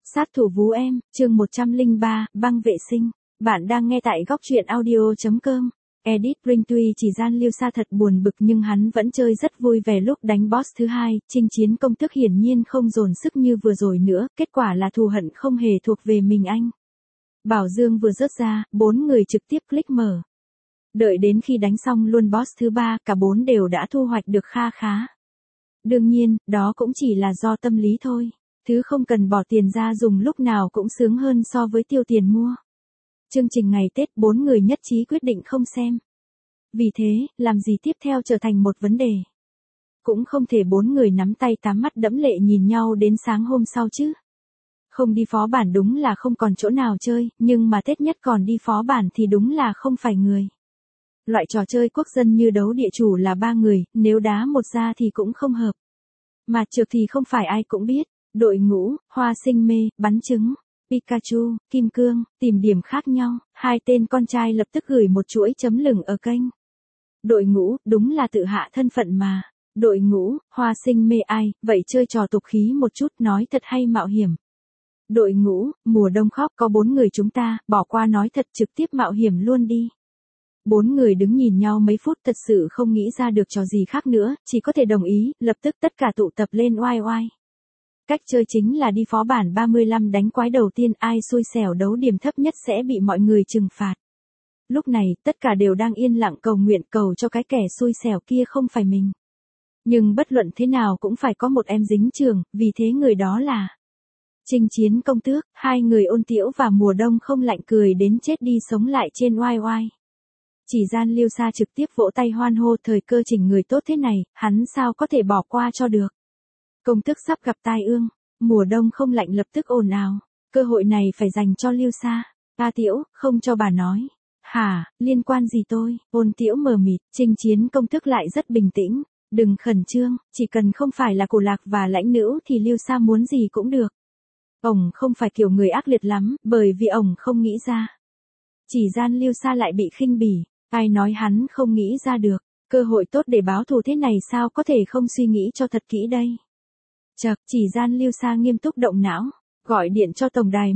Sát thủ vú em, chương 103, băng vệ sinh. Bạn đang nghe tại góc truyện audio.com. Edit Ring tuy chỉ gian Lưu Sa thật buồn bực nhưng hắn vẫn chơi rất vui vẻ lúc đánh boss thứ hai, chinh chiến công tước hiển nhiên không dồn sức như vừa rồi nữa, kết quả là thù hận không hề thuộc về mình anh. Bảo Dương vừa rớt ra, 4 người trực tiếp click mở. Đợi đến khi đánh xong luôn boss thứ ba, cả 4 đều đã thu hoạch được kha khá. Đương nhiên, đó cũng chỉ là do tâm lý thôi. Thứ không cần bỏ tiền ra dùng lúc nào cũng sướng hơn so với tiêu tiền mua. Chương trình ngày Tết 4 người nhất trí quyết định không xem. Vì thế, làm gì tiếp theo trở thành một vấn đề. Cũng không thể 4 người nắm tay tám mắt đẫm lệ nhìn nhau đến sáng hôm sau chứ. Không đi phó bản đúng là không còn chỗ nào chơi, nhưng mà Tết nhất còn đi phó bản thì đúng là không phải người. Loại trò chơi quốc dân như đấu địa chủ là 3 người, nếu đá một ra thì cũng không hợp. Mà trượt thì không phải ai cũng biết. Đội ngũ, hoa sinh mê, bắn trứng, Pikachu, Kim Cương, tìm điểm khác nhau, hai tên con trai lập tức gửi một chuỗi chấm lửng ở kênh. Đội ngũ, đúng là tự hạ thân phận mà. Đội ngũ, hoa sinh mê ai, vậy chơi trò tục khí một chút nói thật hay mạo hiểm. Đội ngũ, mùa đông khóc có 4 người chúng ta, bỏ qua nói thật trực tiếp mạo hiểm luôn đi. 4 người đứng nhìn nhau mấy phút thật sự không nghĩ ra được trò gì khác nữa, chỉ có thể đồng ý, lập tức tất cả tụ tập lên oai oai. Cách chơi chính là đi phó bản 35 đánh quái đầu tiên ai xui xẻo đấu điểm thấp nhất sẽ bị mọi người trừng phạt. Lúc này, tất cả đều đang yên lặng cầu nguyện cầu cho cái kẻ xui xẻo kia không phải mình. Nhưng bất luận thế nào cũng phải có một em dính trường, vì thế người đó là Chinh Chiến Công Tước, hai người Ôn Tiễu và Mùa Đông không lạnh cười đến chết đi sống lại trên oai oai. Chỉ gian Lưu Sa trực tiếp vỗ tay hoan hô thời cơ chỉnh người tốt thế này, hắn sao có thể bỏ qua cho được. Công tước sắp gặp tai ương, Mùa Đông không lạnh lập tức ồn ào, cơ hội này phải dành cho Lưu Sa. A Tiễu, không cho bà nói. Hả, liên quan gì tôi? Ôn Tiễu mờ mịt, Chinh Chiến Công Tước lại rất bình tĩnh, đừng khẩn trương, chỉ cần không phải là cổ lạc và lãnh nữ thì Lưu Sa muốn gì cũng được. Ổng không phải kiểu người ác liệt lắm, bởi vì ổng không nghĩ ra. Chỉ gian Lưu Sa lại bị khinh bỉ, ai nói hắn không nghĩ ra được, cơ hội tốt để báo thù thế này sao có thể không suy nghĩ cho thật kỹ đây. Chậc, chỉ gian Lưu Sa nghiêm túc động não, gọi điện cho tổng đài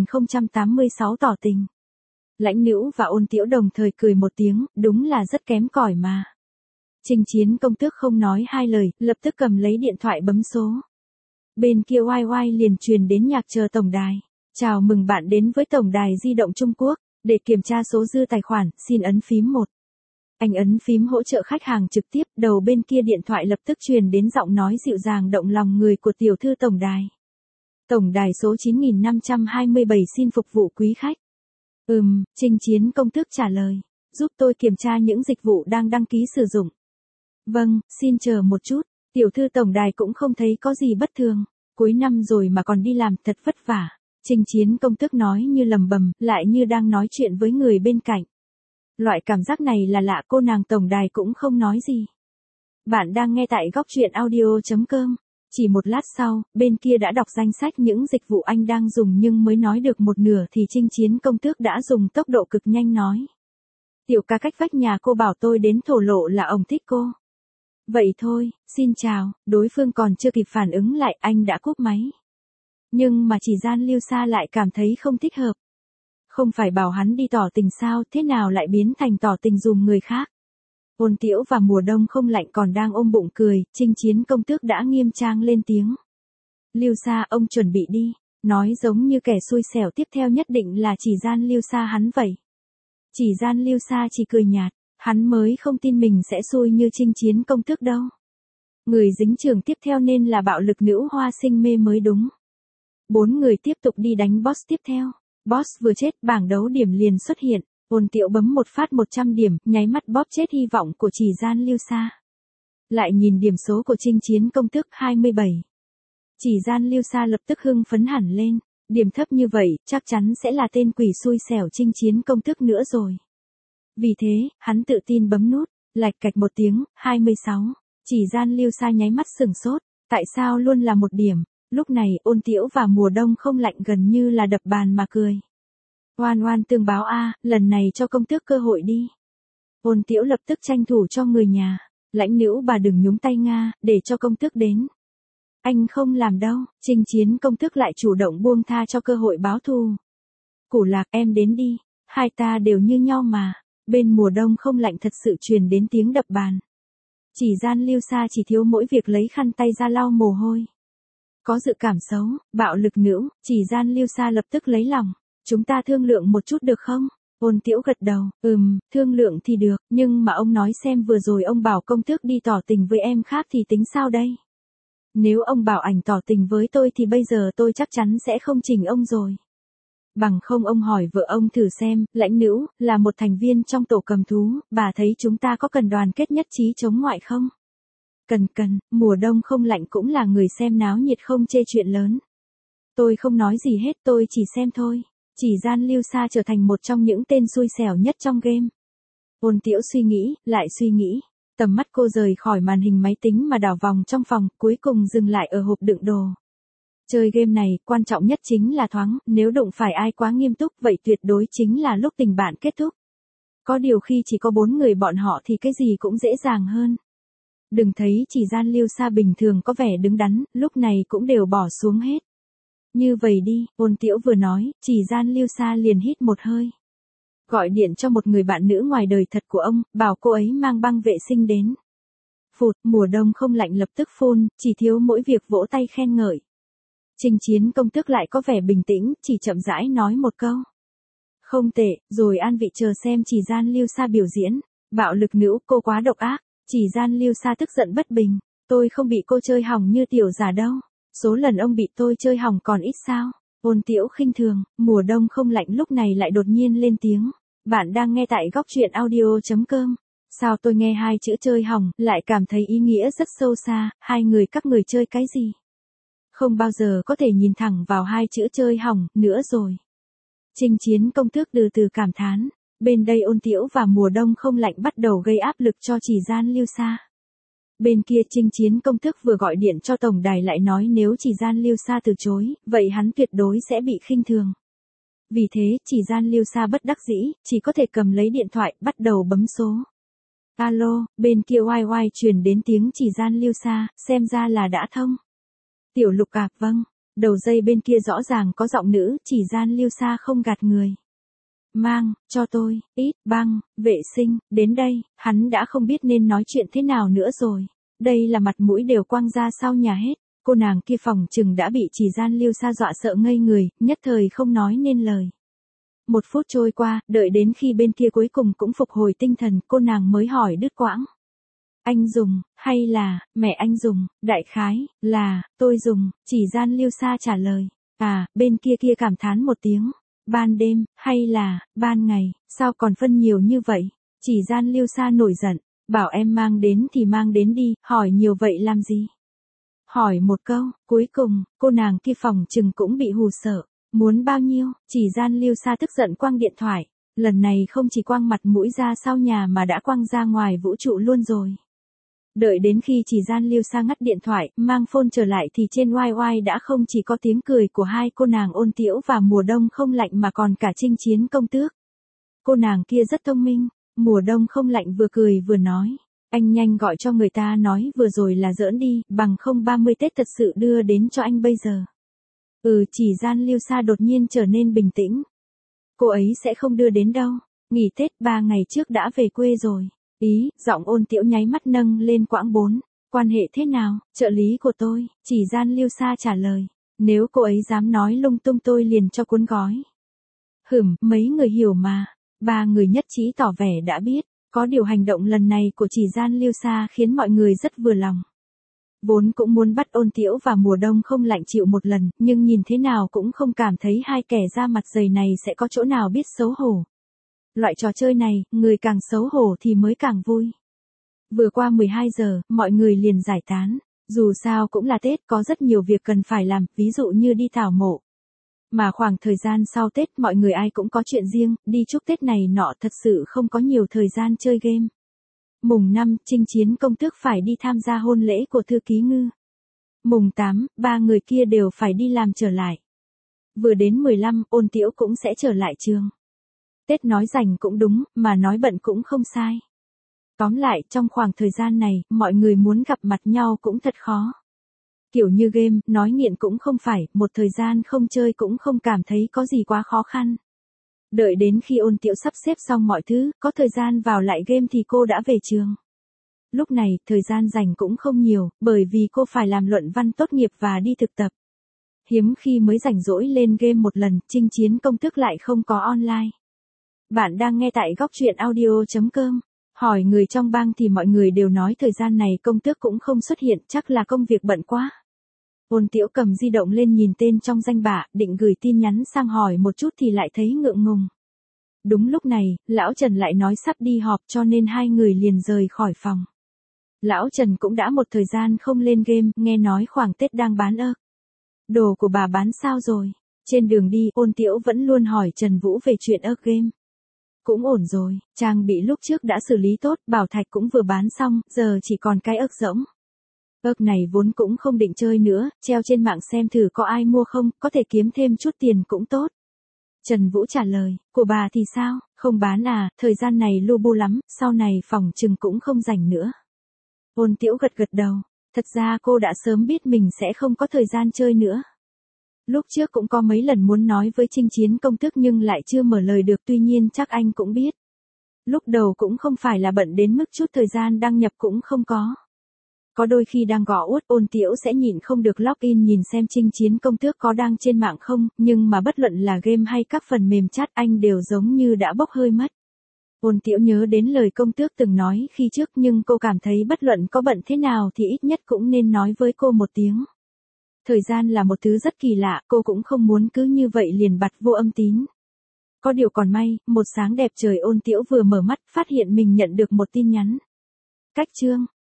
10.086 tỏ tình. Lãnh nữ và Ôn Tiễu đồng thời cười một tiếng, đúng là rất kém cỏi mà. Chinh Chiến Công Tước không nói hai lời, lập tức cầm lấy điện thoại bấm số. Bên kia oai oai liền truyền đến nhạc chờ tổng đài. Chào mừng bạn đến với tổng đài di động Trung Quốc, để kiểm tra số dư tài khoản, xin ấn phím 1. Anh ấn phím hỗ trợ khách hàng trực tiếp, đầu bên kia điện thoại lập tức truyền đến giọng nói dịu dàng động lòng người của tiểu thư tổng đài. Tổng đài số 9527 xin phục vụ quý khách. Chinh Chiến Công Tước trả lời, giúp tôi kiểm tra những dịch vụ đang đăng ký sử dụng. Vâng, xin chờ một chút, tiểu thư tổng đài cũng không thấy có gì bất thường, cuối năm rồi mà còn đi làm thật vất vả. Chinh Chiến Công Tước nói như lầm bầm, lại như đang nói chuyện với người bên cạnh. Loại cảm giác này là lạ cô nàng tổng đài cũng không nói gì. Bạn đang nghe tại góc truyện audio.com. Chỉ một lát sau, bên kia đã đọc danh sách những dịch vụ anh đang dùng nhưng mới nói được một nửa thì Chinh Chiến Công Tước đã dùng tốc độ cực nhanh nói. Tiểu ca cách vách nhà cô bảo tôi đến thổ lộ là ông thích cô. Vậy thôi, xin chào, đối phương còn chưa kịp phản ứng lại anh đã cúp máy. Nhưng mà chỉ gian Lưu Sa lại cảm thấy không thích hợp. Không phải bảo hắn đi tỏ tình sao, thế nào lại biến thành tỏ tình dùm người khác. Ôn Tiễu và Mùa Đông không lạnh còn đang ôm bụng cười, Chinh Chiến Công Tước đã nghiêm trang lên tiếng. Lưu Sa ông chuẩn bị đi, nói giống như kẻ xui xẻo tiếp theo nhất định là chỉ gian Lưu Sa hắn vậy. Chỉ gian Lưu Sa chỉ cười nhạt, hắn mới không tin mình sẽ xui như Chinh Chiến Công Tước đâu. Người dính trường tiếp theo nên là bạo lực nữ hoa sinh mê mới đúng. 4 người tiếp tục đi đánh boss tiếp theo. Boss vừa chết bảng đấu điểm liền xuất hiện, Ôn Tiễu bấm một phát 100 điểm, nháy mắt bóp chết hy vọng của chỉ gian Lưu Sa. Lại nhìn điểm số của Chinh Chiến Công Tước 27. Chỉ gian Lưu Sa lập tức hưng phấn hẳn lên, điểm thấp như vậy, chắc chắn sẽ là tên quỷ xui xẻo Chinh Chiến Công Tước nữa rồi. Vì thế, hắn tự tin bấm nút, lạch cạch một tiếng, 26. Chỉ gian Lưu Sa nháy mắt sửng sốt, tại sao luôn là một điểm. Lúc này Ôn Tiễu và Mùa Đông không lạnh gần như là đập bàn mà cười. Oan oan tương báo a, lần này cho công tước cơ hội đi. Ôn Tiễu lập tức tranh thủ cho người nhà. Lãnh nữ bà đừng nhúng tay Nga, để cho công tước đến. Anh không làm đâu, Chinh Chiến công tước lại chủ động buông tha cho cơ hội báo thù. Củ Lạc, em đến đi, hai ta đều như nhau mà. Bên mùa đông không lạnh thật sự truyền đến tiếng đập bàn. Chỉ Gian Lưu Sa chỉ thiếu mỗi việc lấy khăn tay ra lau mồ hôi. Có dự cảm xấu, bạo lực nữ, Chỉ Gian Lưu Sa lập tức lấy lòng. Chúng ta thương lượng một chút được không? Ôn Tiễu gật đầu, thương lượng thì được, nhưng mà ông nói xem vừa rồi ông bảo công tước đi tỏ tình với em khác thì tính sao đây? Nếu ông bảo ảnh tỏ tình với tôi thì bây giờ tôi chắc chắn sẽ không chỉnh ông rồi. Bằng không ông hỏi vợ ông thử xem, lãnh nữ, là một thành viên trong tổ cầm thú, bà thấy chúng ta có cần đoàn kết nhất trí chống ngoại không? Cần, mùa đông không lạnh cũng là người xem náo nhiệt không chê chuyện lớn. Tôi không nói gì hết, tôi chỉ xem thôi. Chỉ Gian Lưu Sa trở thành một trong những tên xui xẻo nhất trong game. Ôn Tiễu suy nghĩ, lại suy nghĩ. Tầm mắt cô rời khỏi màn hình máy tính mà đảo vòng trong phòng, cuối cùng dừng lại ở hộp đựng đồ. Chơi game này, quan trọng nhất chính là thoáng, nếu đụng phải ai quá nghiêm túc vậy tuyệt đối chính là lúc tình bạn kết thúc. Có điều khi chỉ có 4 người bọn họ thì cái gì cũng dễ dàng hơn. Đừng thấy Chỉ Gian Lưu Sa bình thường có vẻ đứng đắn, lúc này cũng đều bỏ xuống hết. Như vậy đi, Ôn Tiễu vừa nói, Chỉ Gian Lưu Sa liền hít một hơi. Gọi điện cho một người bạn nữ ngoài đời thật của ông, bảo cô ấy mang băng vệ sinh đến. Phụt, mùa đông không lạnh lập tức phun, chỉ thiếu mỗi việc vỗ tay khen ngợi. Chinh Chiến công tước lại có vẻ bình tĩnh, chỉ chậm rãi nói một câu. Không tệ, rồi an vị chờ xem Chỉ Gian Lưu Sa biểu diễn. Bạo lực nữ, cô quá độc ác. Chỉ Gian Lưu Sa tức giận bất bình. Tôi không bị cô chơi hỏng như tiểu giả đâu. Số lần ông bị tôi chơi hỏng còn ít sao? Ôn Tiễu khinh thường, mùa đông không lạnh lúc này lại đột nhiên lên tiếng. Bạn đang nghe tại góc truyện audio.com. Sao tôi nghe hai chữ chơi hỏng, lại cảm thấy ý nghĩa rất sâu xa, hai người các người chơi cái gì? Không bao giờ có thể nhìn thẳng vào hai chữ chơi hỏng, nữa rồi. Chinh Chiến công tước từ từ cảm thán. Bên đây Ôn Tiễu và mùa đông không lạnh bắt đầu gây áp lực cho Chỉ Gian Lưu Sa. Bên kia Chinh Chiến công tước vừa gọi điện cho tổng đài lại nói nếu Chỉ Gian Lưu Sa từ chối, vậy hắn tuyệt đối sẽ bị khinh thường. Vì thế, Chỉ Gian Lưu Sa bất đắc dĩ, chỉ có thể cầm lấy điện thoại, bắt đầu bấm số. Alo, bên kia oai oai truyền đến tiếng Chỉ Gian Lưu Sa, xem ra là đã thông. Tiểu Lục à, vâng. Đầu dây bên kia rõ ràng có giọng nữ, Chỉ Gian Lưu Sa không gạt người. Mang, cho tôi, ít, băng, vệ sinh, đến đây, hắn đã không biết nên nói chuyện thế nào nữa rồi. Đây là mặt mũi đều quăng ra sau nhà hết. Cô nàng kia phòng chừng đã bị Chỉ Gian Lưu Sa dọa sợ ngây người, nhất thời không nói nên lời. 1 phút trôi qua, đợi đến khi bên kia cuối cùng cũng phục hồi tinh thần, cô nàng mới hỏi đứt quãng. Anh dùng, hay là, mẹ anh dùng, đại khái, là, tôi dùng, Chỉ Gian Lưu Sa trả lời. À, bên kia cảm thán một tiếng. Ban đêm, hay là, ban ngày, sao còn phân nhiều như vậy? Chỉ Gian Lưu Sa nổi giận, bảo em mang đến thì mang đến đi, hỏi nhiều vậy làm gì? Hỏi một câu, cuối cùng, cô nàng kia phòng chừng cũng bị hù sợ. Muốn bao nhiêu? Chỉ Gian Lưu Sa tức giận quăng điện thoại. Lần này không chỉ quăng mặt mũi ra sau nhà mà đã quăng ra ngoài vũ trụ luôn rồi. Đợi đến khi Chỉ Gian Lưu Sa ngắt điện thoại, mang phone trở lại thì trên oai oai đã không chỉ có tiếng cười của hai cô nàng Ôn Tiễu và mùa đông không lạnh mà còn cả Chinh Chiến công tước. Cô nàng kia rất thông minh, mùa đông không lạnh vừa cười vừa nói. Anh nhanh gọi cho người ta nói vừa rồi là giỡn đi, bằng không 30 Tết thật sự đưa đến cho anh bây giờ. Chỉ Gian Lưu Sa đột nhiên trở nên bình tĩnh. Cô ấy sẽ không đưa đến đâu, nghỉ Tết 3 ngày trước đã về quê rồi. Ý, giọng Ôn Tiễu nháy mắt nâng lên quãng 4. Quan hệ thế nào, trợ lý của tôi, Chỉ Gian Lưu Sa trả lời. Nếu cô ấy dám nói lung tung tôi liền cho cuốn gói. Mấy người hiểu mà. 3 người nhất trí tỏ vẻ đã biết. Có điều hành động lần này của Chỉ Gian Lưu Sa khiến mọi người rất vừa lòng. Vốn cũng muốn bắt Ôn Tiễu và mùa đông không lạnh chịu một lần, nhưng nhìn thế nào cũng không cảm thấy hai kẻ da mặt dày này sẽ có chỗ nào biết xấu hổ. Loại trò chơi này, người càng xấu hổ thì mới càng vui. Vừa qua 12 giờ, mọi người liền giải tán. Dù sao cũng là Tết, có rất nhiều việc cần phải làm, ví dụ như đi tảo mộ. Mà khoảng thời gian sau Tết mọi người ai cũng có chuyện riêng, đi chúc Tết này nọ thật sự không có nhiều thời gian chơi game. Mùng 5, Chinh Chiến công tước phải đi tham gia hôn lễ của thư ký Ngư. Mùng 8, 3 người kia đều phải đi làm trở lại. Vừa đến 15, Ôn Tiễu cũng sẽ trở lại trường. Tết nói rảnh cũng đúng, mà nói bận cũng không sai. Tóm lại, trong khoảng thời gian này, mọi người muốn gặp mặt nhau cũng thật khó. Kiểu như game, nói nghiện cũng không phải, một thời gian không chơi cũng không cảm thấy có gì quá khó khăn. Đợi đến khi Ôn Tiễu sắp xếp xong mọi thứ, có thời gian vào lại game thì cô đã về trường. Lúc này, thời gian dành cũng không nhiều, bởi vì cô phải làm luận văn tốt nghiệp và đi thực tập. Hiếm khi mới rảnh rỗi lên game một lần, chinh chiến công thức lại không có online. Bạn đang nghe tại góc truyện audio.com. Hỏi người trong bang thì mọi người đều nói thời gian này công tước cũng không xuất hiện, chắc là công việc bận quá. Ôn Tiễu cầm di động lên nhìn tên trong danh bạ, định gửi tin nhắn sang hỏi một chút thì lại thấy ngượng ngùng. Đúng lúc này, Lão Trần lại nói sắp đi họp cho nên hai người liền rời khỏi phòng. Lão Trần cũng đã một thời gian không lên game, nghe nói khoảng Tết đang bán ơ. Đồ của bà bán sao rồi? Trên đường đi, Ôn Tiễu vẫn luôn hỏi Trần Vũ về chuyện ơ game. Cũng ổn rồi, trang bị lúc trước đã xử lý tốt, bảo thạch cũng vừa bán xong, giờ chỉ còn cái ớt rỗng. Ớt này vốn cũng không định chơi nữa, treo trên mạng xem thử có ai mua không, có thể kiếm thêm chút tiền cũng tốt. Trần Vũ trả lời, của bà thì sao, không bán à, thời gian này lu bu lắm, sau này phòng chừng cũng không rảnh nữa. Ôn Tiễu gật gật đầu, thật ra cô đã sớm biết mình sẽ không có thời gian chơi nữa. Lúc trước cũng có mấy lần muốn nói với Chinh Chiến công tước nhưng lại chưa mở lời được, tuy nhiên chắc anh cũng biết. Lúc đầu cũng không phải là bận đến mức chút thời gian đăng nhập cũng không có. Có đôi khi đang gõ út, Ôn Tiễu sẽ nhịn không được login nhìn xem Chinh Chiến công tước có đang trên mạng không, nhưng mà bất luận là game hay các phần mềm chat anh đều giống như đã bốc hơi mất. Ôn Tiễu nhớ đến lời công tước từng nói khi trước nhưng cô cảm thấy bất luận có bận thế nào thì ít nhất cũng nên nói với cô một tiếng. Thời gian là một thứ rất kỳ lạ, cô cũng không muốn cứ như vậy liền bặt vô âm tín. Có điều còn may, một sáng đẹp trời Ôn Tiễu vừa mở mắt, phát hiện mình nhận được một tin nhắn. Cách chương,